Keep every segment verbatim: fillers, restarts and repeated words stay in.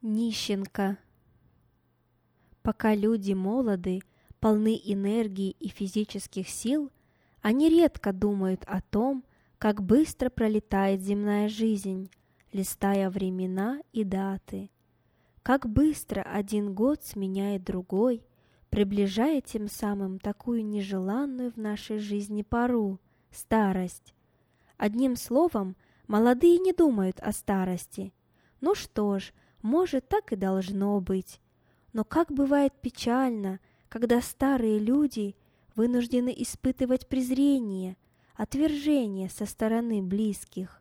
Нищенка. Пока люди молоды, полны энергии и физических сил, они редко думают о том, как быстро пролетает земная жизнь, листая времена и даты. Как быстро один год сменяет другой, приближая тем самым такую нежеланную в нашей жизни пору – старость. Одним словом, молодые не думают о старости. Ну что ж, может, так и должно быть. Но как бывает печально, когда старые люди вынуждены испытывать презрение, отвержение со стороны близких.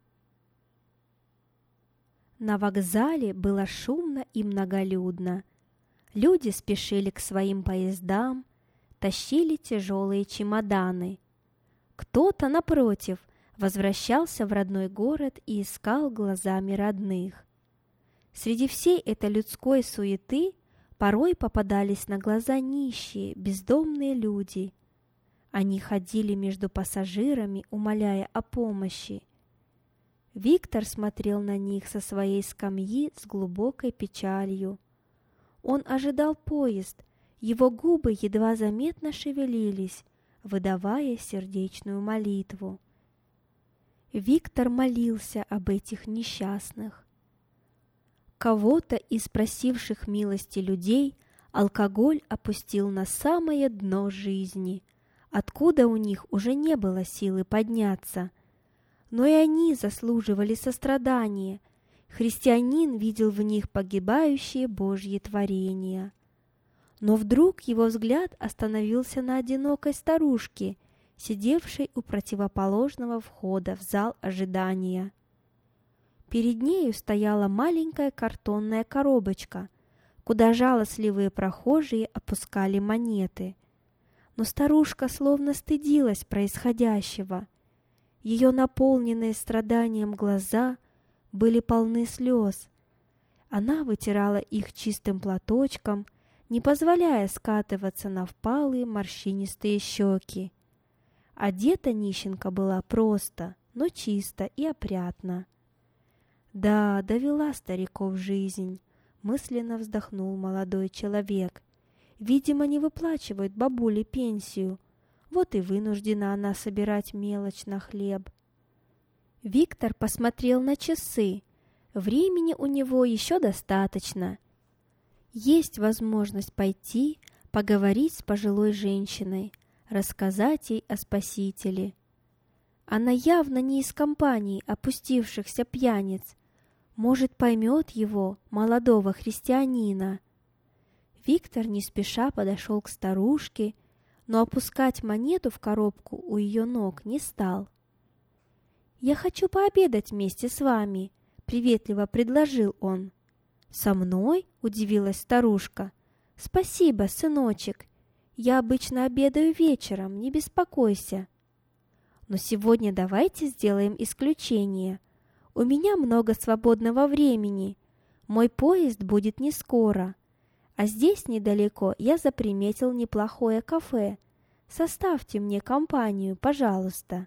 На вокзале было шумно и многолюдно. Люди спешили к своим поездам, тащили тяжелые чемоданы. Кто-то, напротив, возвращался в родной город и искал глазами родных. Среди всей этой людской суеты порой попадались на глаза нищие, бездомные люди. Они ходили между пассажирами, умоляя о помощи. Виктор смотрел на них со своей скамьи с глубокой печалью. Он ожидал поезд, его губы едва заметно шевелились, выдавая сердечную молитву. Виктор молился об этих несчастных. Кого-то из просивших милости людей алкоголь опустил на самое дно жизни, откуда у них уже не было силы подняться. Но и они заслуживали сострадания. Христианин видел в них погибающие Божьи творения. Но вдруг его взгляд остановился на одинокой старушке, сидевшей у противоположного входа в зал ожидания. Перед нею стояла маленькая картонная коробочка, куда жалостливые прохожие опускали монеты. Но старушка словно стыдилась происходящего. Ее наполненные страданием глаза были полны слез. Она вытирала их чистым платочком, не позволяя скатываться на впалые морщинистые щеки. Одета нищенка была просто, но чисто и опрятно. «Да, довела стариков жизнь», — мысленно вздохнул молодой человек. «Видимо, не выплачивают бабуле пенсию, вот и вынуждена она собирать мелочь на хлеб». Виктор посмотрел на часы. Времени у него еще достаточно. Есть возможность пойти, поговорить с пожилой женщиной, рассказать ей о Спасителе. Она явно не из компании опустившихся пьяниц. Может, поймет его, молодого христианина. Виктор не спеша подошел к старушке, но опускать монету в коробку у ее ног не стал. «Я хочу пообедать вместе с вами», — приветливо предложил он. «Со мной?» — удивилась старушка. «Спасибо, сыночек. Я обычно обедаю вечером, не беспокойся. Но сегодня давайте сделаем исключение. У меня много свободного времени. Мой поезд будет не скоро. А здесь недалеко я заприметил неплохое кафе. Составьте мне компанию, пожалуйста».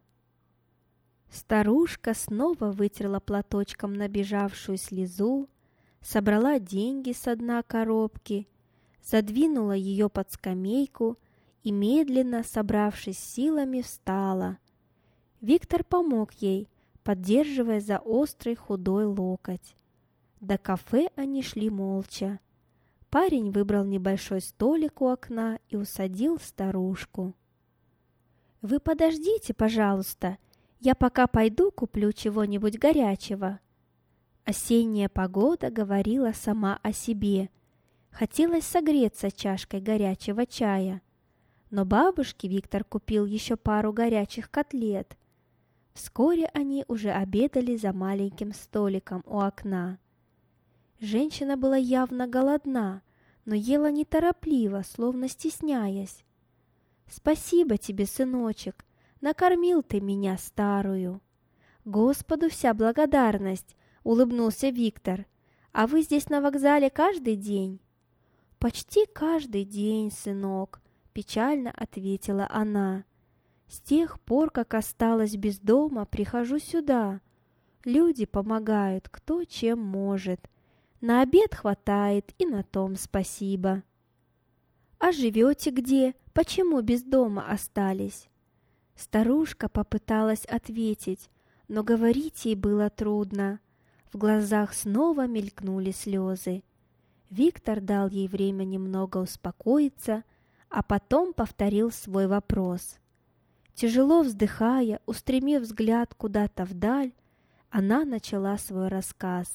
Старушка снова вытерла платочком набежавшую слезу, собрала деньги со дна коробки, задвинула ее под скамейку и, медленно, собравшись силами, встала. Виктор помог ей, поддерживая за острый худой локоть. До кафе они шли молча. Парень выбрал небольшой столик у окна и усадил старушку. «Вы подождите, пожалуйста, я пока пойду куплю чего-нибудь горячего». Осенняя погода говорила сама о себе. Хотелось согреться чашкой горячего чая. Но бабушке Виктор купил еще пару горячих котлет. Вскоре они уже обедали за маленьким столиком у окна. Женщина была явно голодна, но ела неторопливо, словно стесняясь. «Спасибо тебе, сыночек, накормил ты меня старую». «Господу вся благодарность», — улыбнулся Виктор. «А вы здесь на вокзале каждый день?» «Почти каждый день, сынок», — печально ответила она. «С тех пор, как осталась без дома, прихожу сюда. Люди помогают, кто чем может. На обед хватает, и на том спасибо. А живете где? Почему без дома остались? Старушка попыталась ответить, но говорить ей было трудно. В глазах снова мелькнули слезы. Виктор дал ей время немного успокоиться, а потом повторил свой вопрос. Тяжело вздыхая, устремив взгляд куда-то вдаль, она начала свой рассказ.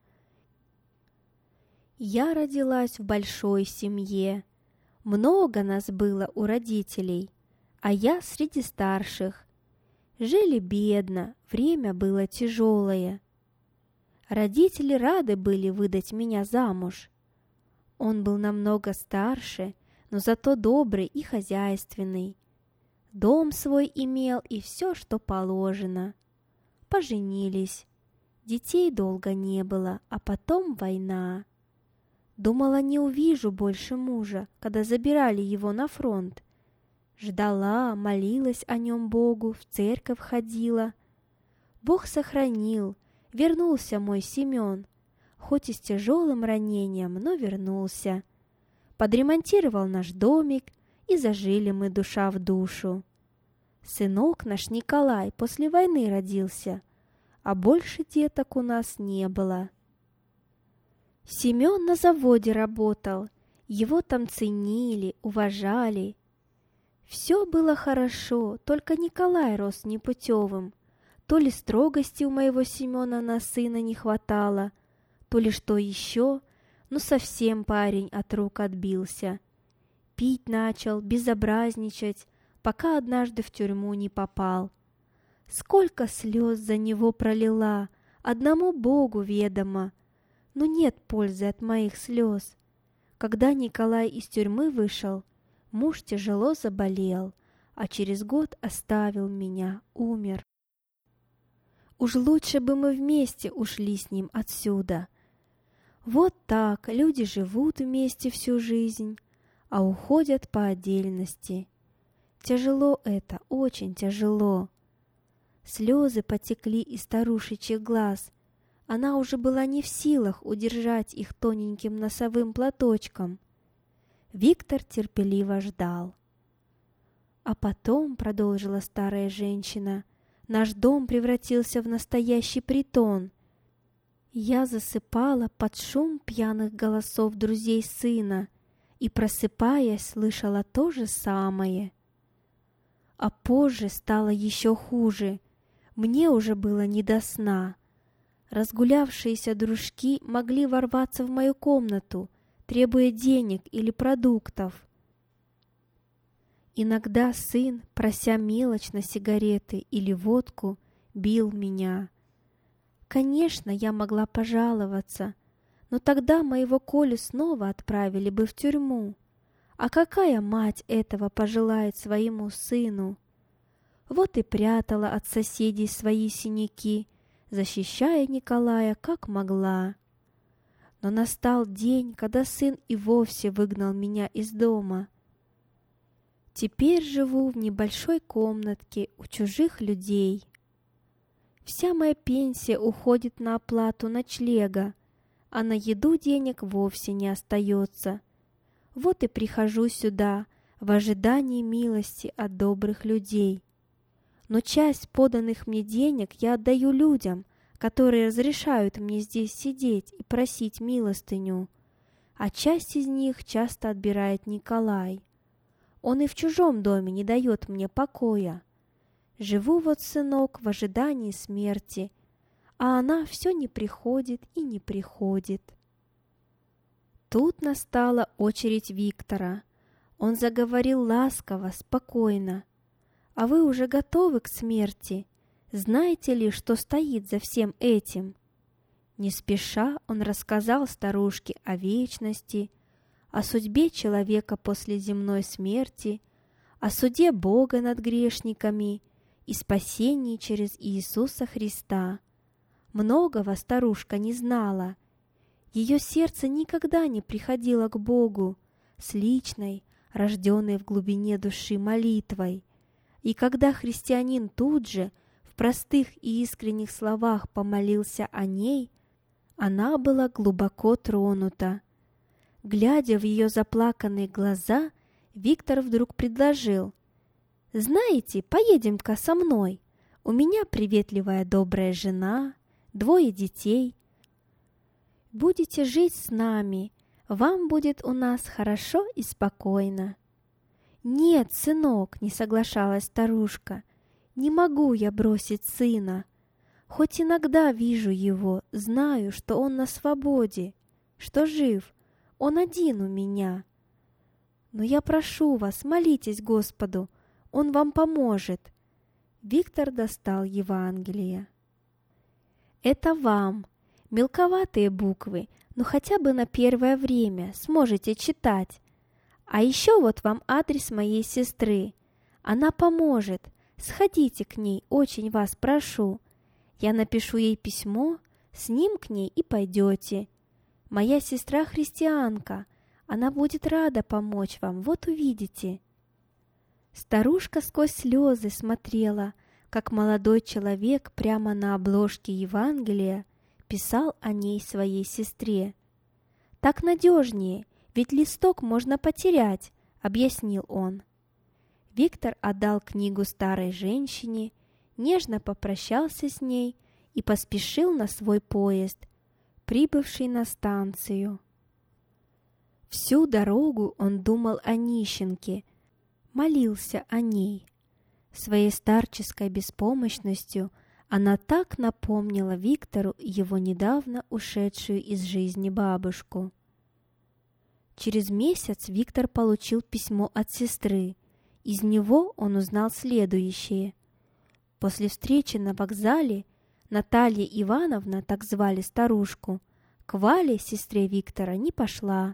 «Я родилась в большой семье. Много нас было у родителей, а я среди старших. Жили бедно, время было тяжелое. Родители рады были выдать меня замуж. Он был намного старше, но зато добрый и хозяйственный. Дом свой имел и все, что положено. Поженились. Детей долго не было, а потом война. Думала, не увижу больше мужа, когда забирали его на фронт. Ждала, молилась о нем Богу, в церковь ходила. Бог сохранил, вернулся мой Семен, хоть и с тяжелым ранением, но вернулся. Подремонтировал наш домик, и зажили мы душа в душу. Сынок наш Николай после войны родился, а больше деток у нас не было. Семен на заводе работал, его там ценили, уважали. Все было хорошо, только Николай рос непутевым. То ли строгости у моего Семена на сына не хватало, то ли что еще, но совсем парень от рук отбился. Пить начал, безобразничать, пока однажды в тюрьму не попал. Сколько слез за него пролила, одному Богу ведомо, но нет пользы от моих слез. Когда Николай из тюрьмы вышел, муж тяжело заболел, а через год оставил меня, умер. Уж лучше бы мы вместе ушли с ним отсюда. Вот так люди живут вместе всю жизнь, а уходят по отдельности. Тяжело это, очень тяжело. Слезы потекли из старушечьих глаз. Она уже была не в силах удержать их тоненьким носовым платочком. Виктор терпеливо ждал. А потом, продолжила старая женщина, наш дом превратился в настоящий притон. Я засыпала под шум пьяных голосов друзей сына и, просыпаясь, слышала то же самое. А позже стало еще хуже. Мне уже было не до сна. Разгулявшиеся дружки могли ворваться в мою комнату, требуя денег или продуктов. Иногда сын, прося мелочь на сигареты или водку, бил меня. Конечно, я могла пожаловаться, но тогда моего Колю снова отправили бы в тюрьму. А какая мать этого пожелает своему сыну? Вот и прятала от соседей свои синяки, защищая Николая как могла. Но настал день, когда сын и вовсе выгнал меня из дома. Теперь живу в небольшой комнатке у чужих людей. Вся моя пенсия уходит на оплату ночлега, а на еду денег вовсе не остается. Вот и прихожу сюда в ожидании милости от добрых людей. Но часть поданных мне денег я отдаю людям, которые разрешают мне здесь сидеть и просить милостыню, а часть из них часто отбирает Николай. Он и в чужом доме не дает мне покоя. Живу вот, сынок, в ожидании смерти, а она все не приходит и не приходит. Тут настала очередь Виктора. Он заговорил ласково, спокойно. «А вы уже готовы к смерти? Знаете ли, что стоит за всем этим?» Не спеша он рассказал старушке о вечности, о судьбе человека после земной смерти, о суде Бога над грешниками и спасении через Иисуса Христа. Многого старушка не знала. Ее сердце никогда не приходило к Богу с личной, рожденной в глубине души молитвой. И когда христианин тут же, в простых и искренних словах помолился о ней, Она была глубоко тронута. Глядя в ее заплаканные глаза, Виктор вдруг предложил: «Знаете, поедем-ка со мной. У меня приветливая добрая жена, двое детей. Будете жить с нами, вам будет у нас хорошо и спокойно». «Нет, сынок», — не соглашалась старушка, — «не могу я бросить сына. Хоть иногда вижу его, знаю, что он на свободе, что жив, он один у меня. Но я прошу вас, молитесь Господу, он вам поможет». Виктор достал Евангелие. «Это вам. Мелковатые буквы, но хотя бы на первое время сможете читать. А еще вот вам адрес моей сестры. Она поможет. Сходите к ней, очень вас прошу. Я напишу ей письмо, с ним к ней и пойдете. Моя сестра христианка, она будет рада помочь вам, вот увидите». Старушка сквозь слезы смотрела, как молодой человек прямо на обложке Евангелия писал о ней своей сестре. «Так надежнее, ведь листок можно потерять», — объяснил он. Виктор отдал книгу старой женщине, нежно попрощался с ней и поспешил на свой поезд, прибывший на станцию. Всю дорогу он думал о нищенке, молился о ней. Своей старческой беспомощностью она так напомнила Виктору его недавно ушедшую из жизни бабушку. Через месяц Виктор получил письмо от сестры. Из него он узнал следующее. После встречи на вокзале Наталья Ивановна, так звали старушку, к Вале, сестре Виктора, не пошла.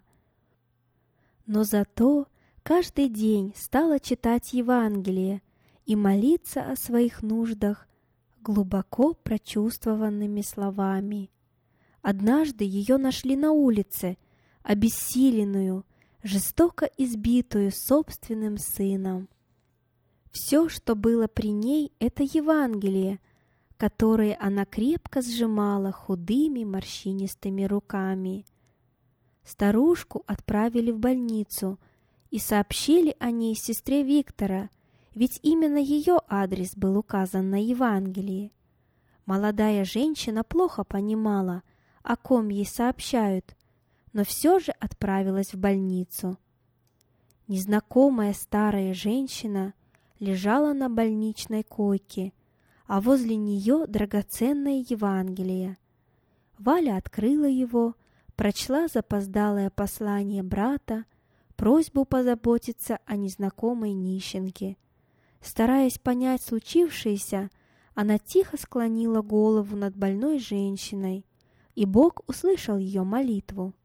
Но зато каждый день стала читать Евангелие и молиться о своих нуждах глубоко прочувствованными словами. Однажды ее нашли на улице, обессиленную, жестоко избитую собственным сыном. Все, что было при ней, это Евангелие, которое она крепко сжимала худыми морщинистыми руками. Старушку отправили в больницу и сообщили о ней сестре Виктора, ведь именно ее адрес был указан на Евангелии. Молодая женщина плохо понимала, о ком ей сообщают, но все же отправилась в больницу. Незнакомая старая женщина лежала на больничной койке, а возле нее драгоценное Евангелие. Валя открыла его, прочла запоздалое послание брата, просьбу позаботиться о незнакомой нищенке. Стараясь понять случившееся, она тихо склонила голову над больной женщиной, и Бог услышал ее молитву.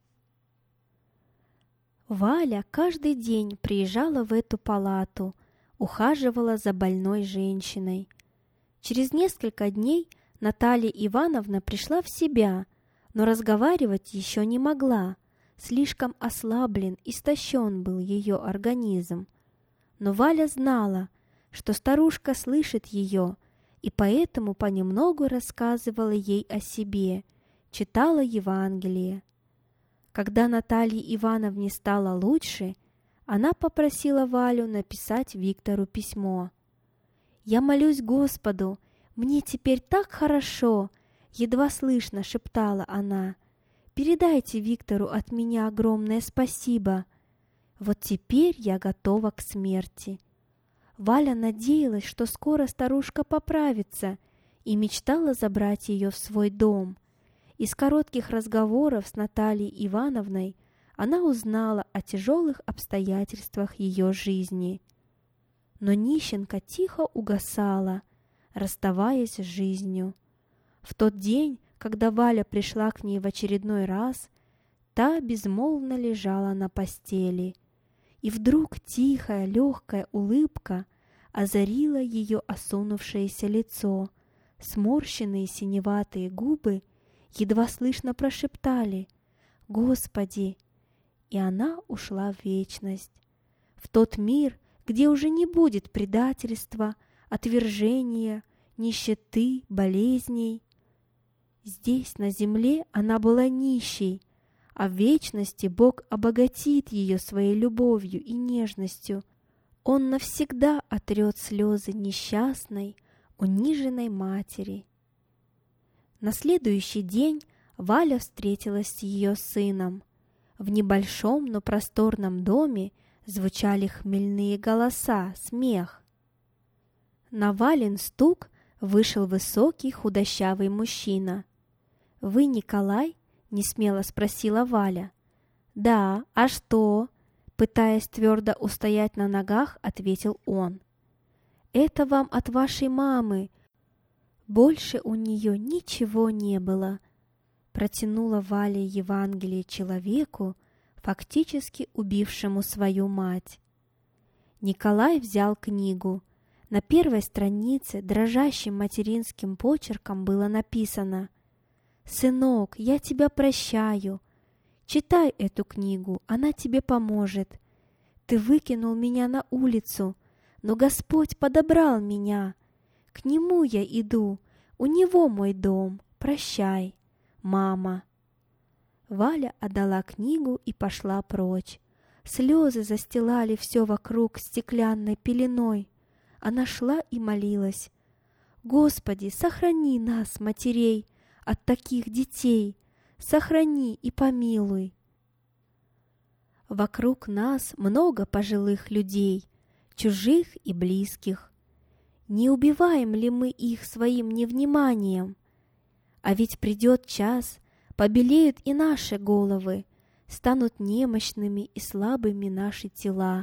Валя каждый день приезжала в эту палату, ухаживала за больной женщиной. Через несколько дней Наталья Ивановна пришла в себя, но разговаривать еще не могла. Слишком ослаблен, истощен был ее организм. Но Валя знала, что старушка слышит ее, и поэтому понемногу рассказывала ей о себе, читала Евангелие. Когда Наталье Ивановне стало лучше, она попросила Валю написать Виктору письмо. «Я молюсь Господу, мне теперь так хорошо», — едва слышно шептала она. «Передайте Виктору от меня огромное спасибо. Вот теперь я готова к смерти». Валя надеялась, что скоро старушка поправится, и мечтала забрать ее в свой дом. Из коротких разговоров с Натальей Ивановной она узнала о тяжелых обстоятельствах ее жизни. Но нищенка тихо угасала, расставаясь с жизнью. В тот день, когда Валя пришла к ней в очередной раз, та безмолвно лежала на постели. И вдруг тихая, легкая улыбка озарила ее осунувшееся лицо, сморщенные синеватые губы едва слышно прошептали «Господи!», и она ушла в вечность, в тот мир, где уже не будет предательства, отвержения, нищеты, болезней. Здесь, на земле, она была нищей, а в вечности Бог обогатит ее своей любовью и нежностью. Он навсегда отрет слезы несчастной, униженной матери. На следующий день Валя встретилась с ее сыном. В небольшом, но просторном доме звучали хмельные голоса, смех. На Валин стук вышел высокий худощавый мужчина. «Вы Николай?» — несмело спросила Валя. «Да, а что?» — пытаясь твердо устоять на ногах, ответил он. «Это вам от вашей мамы. Больше у нее ничего не было», — протянула Валя Евангелие человеку, фактически убившему свою мать. Николай взял книгу. На первой странице дрожащим материнским почерком было написано: «Сынок, я тебя прощаю. Читай эту книгу, она тебе поможет. Ты выкинул меня на улицу, но Господь подобрал меня. К Нему я иду, у Него мой дом. Прощай, мама». Валя отдала книгу и пошла прочь. Слезы застилали все вокруг стеклянной пеленой. Она шла и молилась: «Господи, сохрани нас, матерей, от таких детей, сохрани и помилуй». Вокруг нас много пожилых людей, чужих и близких. Не убиваем ли мы их своим невниманием? А ведь придет час, побелеют и наши головы, станут немощными и слабыми наши тела.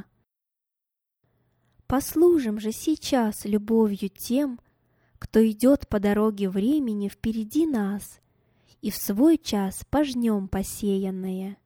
Послужим же сейчас любовью тем, кто идет по дороге времени впереди нас, и в свой час пожнем посеянное.